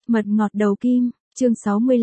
Mật ngọt đầu kim, chương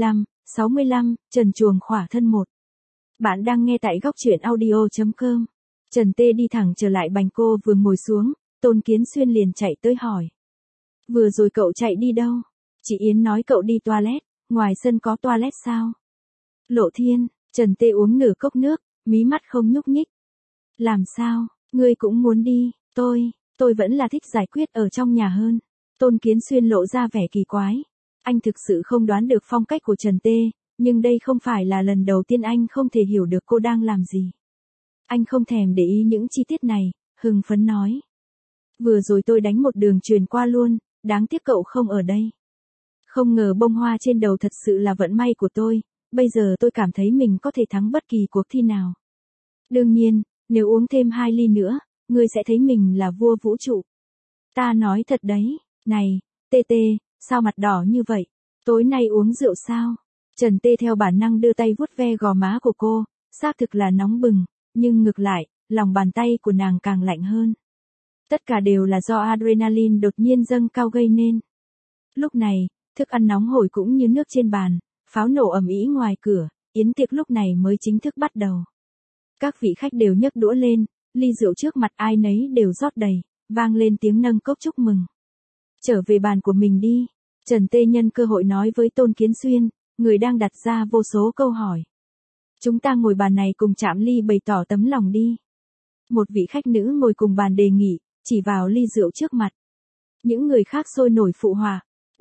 65, Trần Chuồng khỏa thân 1. Bạn đang nghe tại góc truyện audio.com. Trần Tê đi thẳng trở lại bành cô vừa ngồi xuống, Tôn Kiến Xuyên liền chạy tới hỏi. Vừa rồi cậu chạy đi đâu? Chị Yến nói cậu đi toilet, ngoài sân có toilet sao? Lộ Thiên, Trần Tê uống nửa cốc nước, mí mắt không nhúc nhích. Làm sao, ngươi cũng muốn đi, tôi vẫn là thích giải quyết ở trong nhà hơn. Tôn Kiến Xuyên lộ ra vẻ kỳ quái. Anh thực sự không đoán được phong cách của Trần Tê, nhưng đây không phải là lần đầu tiên anh không thể hiểu được cô đang làm gì. Anh không thèm để ý những chi tiết này, hưng phấn nói. Vừa rồi tôi đánh một đường truyền qua luôn, đáng tiếc cậu không ở đây. Không ngờ bông hoa trên đầu thật sự là vận may của tôi, bây giờ tôi cảm thấy mình có thể thắng bất kỳ cuộc thi nào. Đương nhiên, nếu uống thêm 2 ly nữa, ngươi sẽ thấy mình là vua vũ trụ. Ta nói thật đấy, này, Tê Tê, sao mặt đỏ như vậy? Tối nay uống rượu sao? Trần Tê theo bản năng đưa tay vuốt ve gò má của cô, xác thực là nóng bừng, nhưng ngược lại, lòng bàn tay của nàng càng lạnh hơn. Tất cả đều là do adrenaline đột nhiên dâng cao gây nên. Lúc này, thức ăn nóng hổi cũng như nước trên bàn, pháo nổ ầm ĩ ngoài cửa, yến tiệc lúc này mới chính thức bắt đầu. Các vị khách đều nhấc đũa lên, ly rượu trước mặt ai nấy đều rót đầy, vang lên tiếng nâng cốc chúc mừng. Trở về bàn của mình đi, Trần Tê nhân cơ hội nói với Tôn Kiến Xuyên, người đang đặt ra vô số câu hỏi. Chúng ta ngồi bàn này cùng chạm ly bày tỏ tấm lòng đi. Một vị khách nữ ngồi cùng bàn đề nghị, chỉ vào ly rượu trước mặt. Những người khác sôi nổi phụ họa.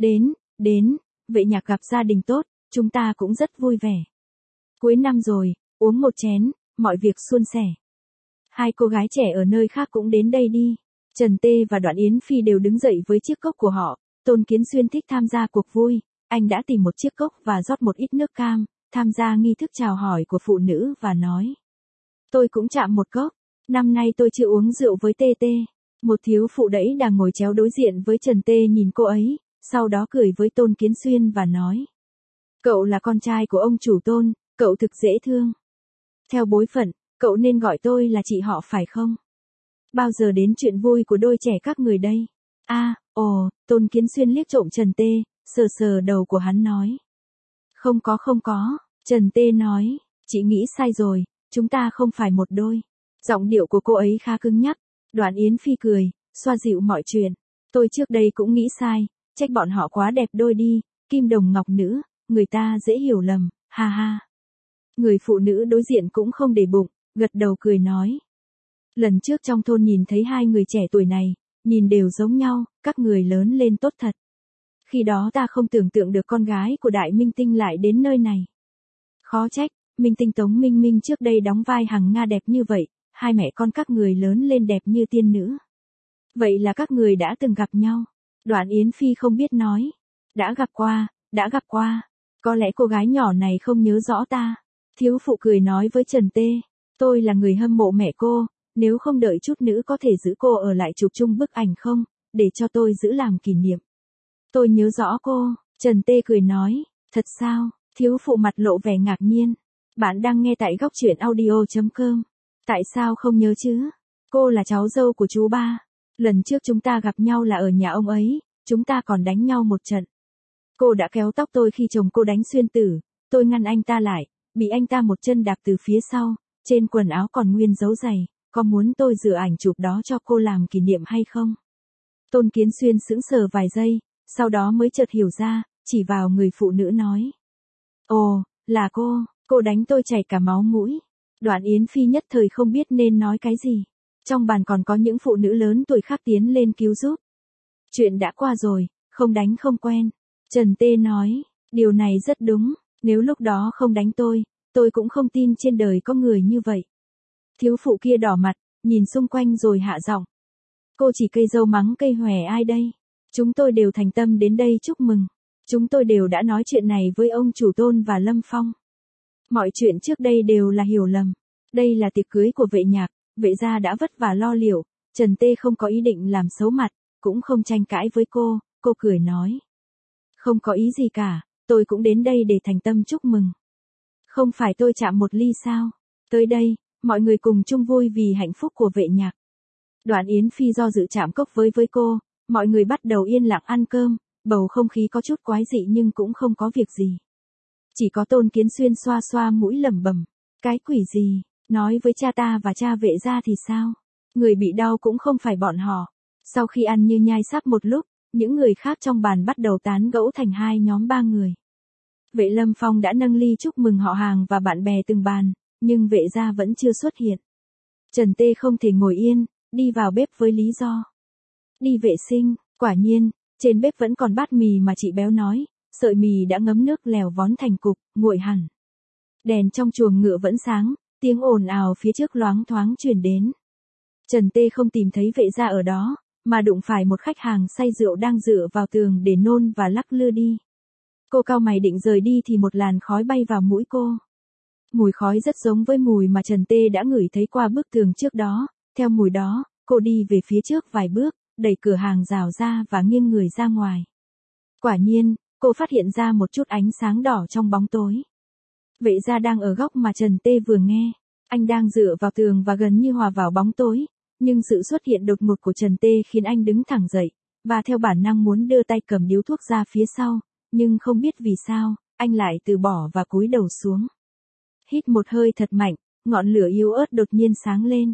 Đến, Vệ Nhạc gặp gia đình tốt, chúng ta cũng rất vui vẻ. Cuối năm rồi, uống một chén, mọi việc suôn sẻ. Hai cô gái trẻ ở nơi khác cũng đến đây đi. Trần Tê và Đoạn Yến Phi đều đứng dậy với chiếc cốc của họ. Tôn Kiến Xuyên thích tham gia cuộc vui, anh đã tìm một chiếc cốc và rót một ít nước cam, tham gia nghi thức chào hỏi của phụ nữ và nói. Tôi cũng chạm một cốc, năm nay tôi chưa uống rượu với Tê Tê. Một thiếu phụ đẩy đang ngồi chéo đối diện với Trần Tê nhìn cô ấy, sau đó cười với Tôn Kiến Xuyên và nói. Cậu là con trai của ông chủ Tôn, cậu thực dễ thương. Theo bối phận, cậu nên gọi tôi là chị họ phải không? Bao giờ đến chuyện vui của đôi trẻ các người đây? Tôn Kiến Xuyên liếc trộm Trần Tê, sờ đầu của hắn nói. Không có, Trần Tê nói, chị nghĩ sai rồi, chúng ta không phải một đôi. Giọng điệu của cô ấy khá cứng nhắc, Đoạn Yến Phi cười, xoa dịu mọi chuyện. Tôi trước đây cũng nghĩ sai, trách bọn họ quá đẹp đôi đi, kim đồng ngọc nữ, người ta dễ hiểu lầm, ha ha. Người phụ nữ đối diện cũng không để bụng, gật đầu cười nói. Lần trước trong thôn nhìn thấy hai người trẻ tuổi này, nhìn đều giống nhau, các người lớn lên tốt thật. Khi đó ta không tưởng tượng được con gái của đại minh tinh lại đến nơi này. Khó trách, minh tinh Tống Minh Minh trước đây đóng vai Hằng Nga đẹp như vậy, hai mẹ con các người lớn lên đẹp như tiên nữ. Vậy là các người đã từng gặp nhau. Đoạn Yến Phi không biết nói. Đã gặp qua. Có lẽ cô gái nhỏ này không nhớ rõ ta. Thiếu phụ cười nói với Trần Tê. Tôi là người hâm mộ mẹ cô, nếu không đợi chút nữa có thể giữ cô ở lại chụp chung bức ảnh không, để cho tôi giữ làm kỷ niệm. Tôi nhớ rõ cô, Trần Tê cười nói. Thật sao? Thiếu phụ mặt lộ vẻ ngạc nhiên. Bạn đang nghe tại góc truyện audio.com. Tại sao không nhớ chứ? Cô là cháu dâu của chú ba. Lần trước chúng ta gặp nhau là ở nhà ông ấy, chúng ta còn đánh nhau một trận. Cô đã kéo tóc tôi khi chồng cô đánh xuyên tử, tôi ngăn anh ta lại, bị anh ta một chân đạp từ phía sau, trên quần áo còn nguyên dấu giày, có muốn tôi rửa ảnh chụp đó cho cô làm kỷ niệm hay không? Tôn Kiến Xuyên sững sờ vài giây, sau đó mới chợt hiểu ra, chỉ vào người phụ nữ nói. Ồ, là cô đánh tôi chảy cả máu mũi. Đoạn Yến Phi nhất thời không biết nên nói cái gì. Trong bàn còn có những phụ nữ lớn tuổi khác tiến lên cứu giúp. Chuyện đã qua rồi, không đánh không quen. Trần Tê nói, điều này rất đúng, nếu lúc đó không đánh tôi cũng không tin trên đời có người như vậy. Thiếu phụ kia đỏ mặt, nhìn xung quanh rồi hạ giọng. Cô chỉ cây dâu mắng cây hòe ai đây? Chúng tôi đều thành tâm đến đây chúc mừng. Chúng tôi đều đã nói chuyện này với ông chủ Tôn và Lâm Phong. Mọi chuyện trước đây đều là hiểu lầm. Đây là tiệc cưới của Vệ Nhạc, Vệ gia đã vất vả lo liệu, Trần Tê không có ý định làm xấu mặt, cũng không tranh cãi với cô cười nói. Không có ý gì cả, tôi cũng đến đây để thành tâm chúc mừng. Không phải tôi chạm một ly sao? Tới đây, mọi người cùng chung vui vì hạnh phúc của Vệ Nhạc. Đoạn Yến Phi do dự chạm cốc với cô, mọi người bắt đầu yên lặng ăn cơm, Bầu không khí có chút quái dị nhưng cũng không có việc gì. Chỉ có Tôn Kiến Xuyên xoa xoa mũi lẩm bẩm, cái quỷ gì, nói với cha ta và cha Vệ gia thì sao? Người bị đau cũng không phải bọn họ. Sau khi ăn như nhai sắp một lúc, những người khác trong bàn bắt đầu tán gẫu thành hai nhóm ba người. Vệ Lâm Phong đã nâng ly chúc mừng họ hàng và bạn bè từng bàn, nhưng Vệ gia vẫn chưa xuất hiện. Trần Tê không thể ngồi yên, đi vào bếp với lý do đi vệ sinh. Quả nhiên, trên bếp vẫn còn bát mì mà chị béo nói, sợi mì đã ngấm nước lèo vón thành cục, nguội hẳn. Đèn trong chuồng ngựa vẫn sáng, tiếng ồn ào phía trước loáng thoáng truyền đến. Trần Tê không tìm thấy Vệ gia ở đó, mà đụng phải một khách hàng say rượu đang dựa vào tường để nôn và lắc lư đi. Cô cau mày định rời đi thì một làn khói bay vào mũi cô. Mùi khói rất giống với mùi mà Trần Tê đã ngửi thấy qua bức tường trước đó. Theo mùi đó, cô đi về phía trước vài bước, đẩy cửa hàng rào ra và nghiêng người ra ngoài. Quả nhiên, cô phát hiện ra một chút ánh sáng đỏ trong bóng tối. Vệ gia đang ở góc mà Trần Tê vừa nghe. Anh đang dựa vào tường và gần như hòa vào bóng tối, nhưng sự xuất hiện đột ngột của Trần Tê khiến anh đứng thẳng dậy, và theo bản năng muốn đưa tay cầm điếu thuốc ra phía sau, nhưng không biết vì sao, anh lại từ bỏ và cúi đầu xuống. Hít một hơi thật mạnh, ngọn lửa yếu ớt đột nhiên sáng lên.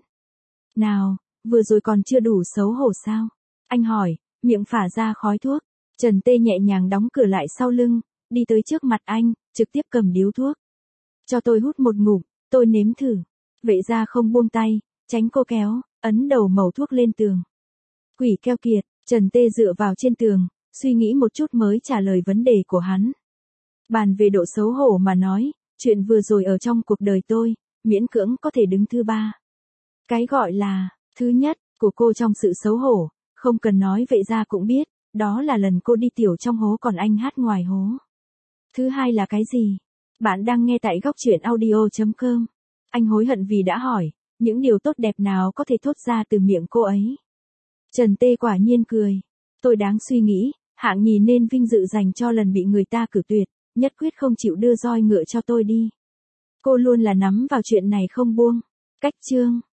Nào, vừa rồi còn chưa đủ xấu hổ sao? Anh hỏi, miệng phả ra khói thuốc. Trần Tê nhẹ nhàng đóng cửa lại sau lưng, đi tới trước mặt anh, trực tiếp cầm điếu thuốc. Cho tôi hút một ngụm, tôi nếm thử. Vệ gia không buông tay, tránh cô kéo, ấn đầu mẩu thuốc lên tường. Quỷ keo kiệt, Trần Tê dựa vào trên tường, suy nghĩ một chút mới trả lời vấn đề của hắn. Bàn về độ xấu hổ mà nói, chuyện vừa rồi ở trong cuộc đời tôi, miễn cưỡng có thể đứng thứ ba. Cái gọi là, thứ nhất, của cô trong sự xấu hổ, không cần nói Vệ gia cũng biết, đó là lần cô đi tiểu trong hố còn anh hát ngoài hố. Thứ hai là cái gì? Bạn đang nghe tại góc truyện audio.com. Anh hối hận vì đã hỏi, những điều tốt đẹp nào có thể thốt ra từ miệng cô ấy. Trần Tê quả nhiên cười. Tôi đáng suy nghĩ, hạng nhì nên vinh dự dành cho lần bị người ta cử tuyệt, nhất quyết không chịu đưa roi ngựa cho tôi đi. Cô luôn là nắm vào chuyện này không buông. Cách chương